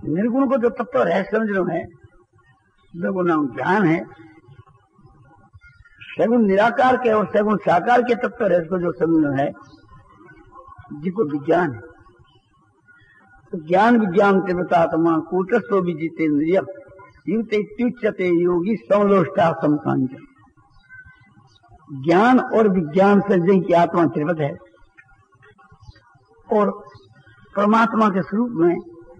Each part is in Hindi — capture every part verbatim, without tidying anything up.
निर्गुण को जो तत्व है समझ लो है, निर्गुण नाम ज्ञान है। सगुण निराकार के और सगुण साकार के तत्व है, इसको जो समझ लो है जिसको विज्ञान है। तो ज्ञान विज्ञान तीव्रतात्मा कूटस्थो भी जितेन्द्रिय युक्त इत्युच्यते योगी समलोष्टा समकांच। ज्ञान और विज्ञान से जिनकी आत्मा त्रिवत है और परमात्मा के स्वरूप में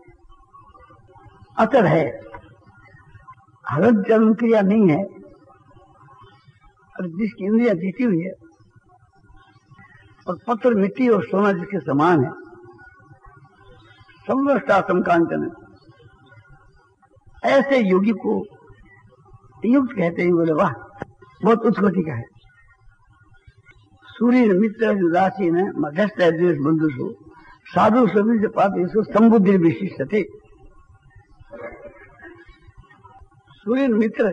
अचर है, हरत जन्म क्रिया नहीं है, और जिसकी इंद्रिया जीती हुई है और पत्थर मिट्टी और सोना जिसके समान है, समलोष्टा समकांचन, ऐसे योगी को युक्त कहते हैं। बोले वाह, बहुत उच्च कोटि का है। सूर्य मित्र उदासीन मध्यस्थ द्वेष बंधु सो साधु सभी से पाते संबुद्धि विशिष्ट थे। सूर्य मित्र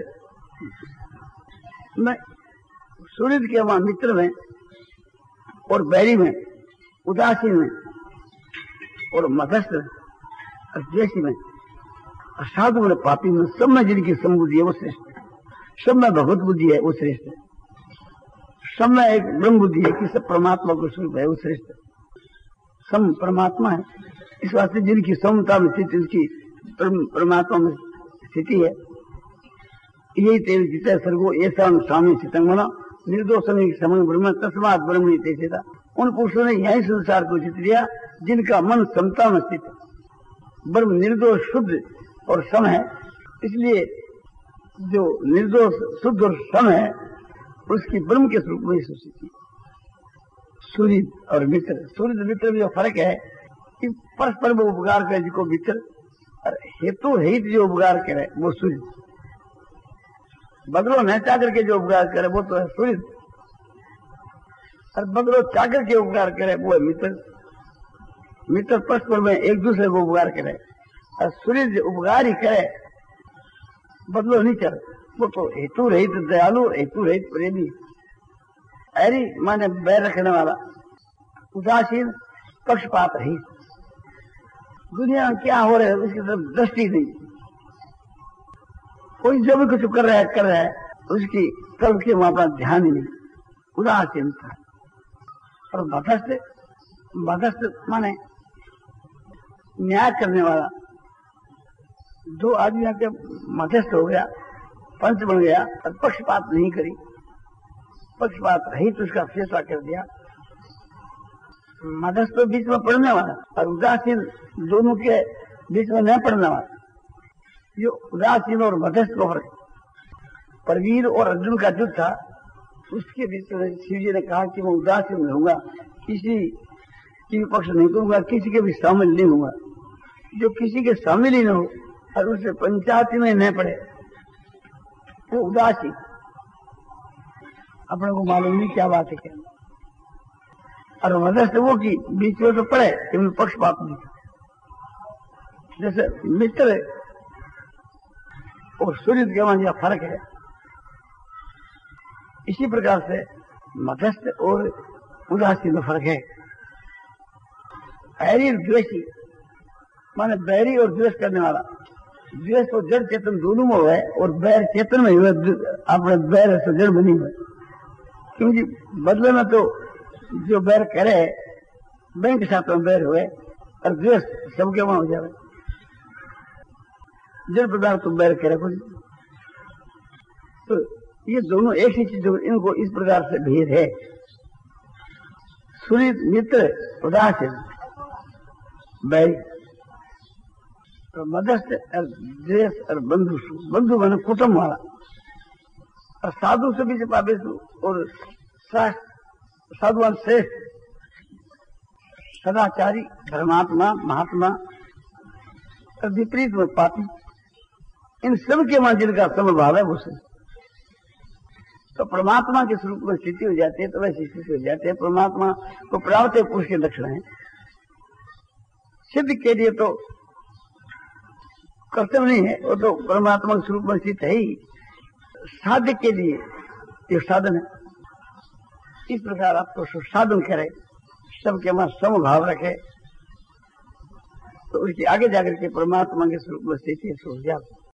में, सूर्य के वहां मित्र में और बैरी में, उदासीन में और मध्यस्थ और द्वेषी में और साधु और पापी में, सब में जिनकी समबुद्धि है वो श्रेष्ठ है। सब में भगवत बुद्धि है वो श्रेष्ठ है। सब में एक ब्रह्म बुद्धि है कि सब परमात्मा को स्वरूप है वो श्रेष्ठ है। सम परमात्मा है, इस वास्ते जिनकी समता में स्थिति, उसकी परमात्मा में स्थिति है। यही तेल जिते सर्गो ऐसा स्वामी चितंगना निर्दोषण समय ब्रह्म तस्मात ब्रह्मणी तेजता। उन पुरुषों ने यही संसार को जीत लिया जिनका मन समता में स्थित है। ब्रह्म निर्दोष शुद्ध और सम है, इसलिए जो निर्दोष शुद्ध और सम है उसकी ब्रह्म के स्वरूप में स्थिति। सूर्य और मित्र, सूर्य मित्र में जो फर्क है कि परस्पर वो उपकार करे जिसको मित्र, और हेतु हित जो उपकार करे वो सूर्य। बगलो न चाकर के जो उपकार करे वो तो है सूर्य, और बगलो चाकर के उपकार करे वो है मित्र। मित्र परस्पर में एक दूसरे को उपकार करे, और सूर्य उपकार ही करे, बदलो नहीं करे, वो तो हेतु रहित दयालु, हेतु रहित प्रेमी, ऐरी माने बैर रखने वाला, उदासीन, पक्षपात रहित। दुनिया में क्या हो रहा है उसकी तरफ दृष्टि नहीं। कोई जो भी कुछ कर रहा है कर रहा है उसकी तरफ के वहां पर ध्यान ही नहीं, उदासीन था। और मध्यस्थ, मध्यस्थ माने न्याय करने वाला। दो आदमियों के मध्यस्थ हो गया, पंच बन गया और पक्षपात नहीं करी, पक्षपात रहित तो उसका फैसला कर दिया। मध्यस्थ तो बीच में पढ़ने वाला और उदासीन दोनों के बीच में नहीं पढ़ने वाला। जो उदासीन और मध्यस्थ को फर्क। परवीर और अर्जुन का युद्ध था, उसके बीच में शिव जी ने कहा कि मैं उदासीन रहूंगा, किसी की पक्ष नहीं करूंगा, किसी के भी शामिल नहीं होगा। जो किसी के शामिल ही न हो और उसे पंचायती में न पड़े वो उदासीन। अपने को मालूम नहीं क्या बात है क्या। और मध्यस्थ वो की बीच में तो पड़े कि पक्षपात नहीं। जैसे मित्र और सूर्य के वहां फर्क है, इसी प्रकार से मध्यस्थ और उदासीन में फर्क है। बैरी और द्वेषी माने बैरी और द्वेष करने वाला। द्वेष तो जड़ चेतन दोनों में हुआ है और बैर चेतन में हुआ। अपने बैर से जड़ बनी हुई, क्योंकि बदले में तो जो बैर करे बैंक के साथ में बैर हुए और द्वेष सबके वहां हो जाए। जड़ पदार्थ तो बैर करे कुछ, तो ये दोनों एक ही चीज, इनको इस प्रकार से भेद है। सूर्य मित्र उदासीन बैरी, तो मध्यस्थ और द्वेष और बंधु, बंधु बने कुटुंब वाला। और साधु से भी पापेशु और साधुवान श्रेष्ठ, सदाचारी, धर्मात्मा, महात्मा और विपरीत में पापी। इन सब के वहां जिनका समभाव है वो से तो परमात्मा के स्वरूप में स्थिति हो जाती है, तो वैसी स्थिति हो जाती है। परमात्मा को प्राप्त है पुरुष के लक्षण है। सिद्ध के लिए तो कर्तव्य नहीं है, वो तो परमात्मा के स्वरूप में स्थित है ही। साध्य के लिए ये साधन है। इस प्रकार आपको साधन करे, सबके वहां समभाव रखे तो उसके आगे जाकर के परमात्मा के स्वरूप में स्थिति है, सो जाओ।